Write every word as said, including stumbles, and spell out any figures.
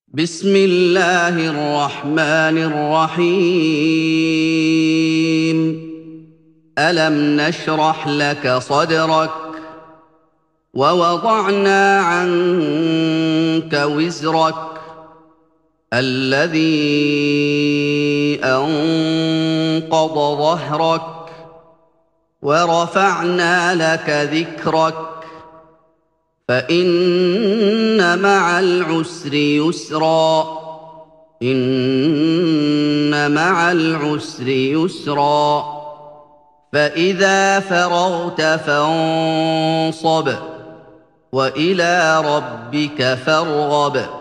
بسم الله الرحمن الرحيم ألم نشرح لك صدرك ووضعنا عنك وزرك الذي أنقض ظهرك ورفعنا لك ذكرك فإن مع العسر يسرا إن مع العسر يسرا فإذا فرغت فانصب وإلى ربك فارغب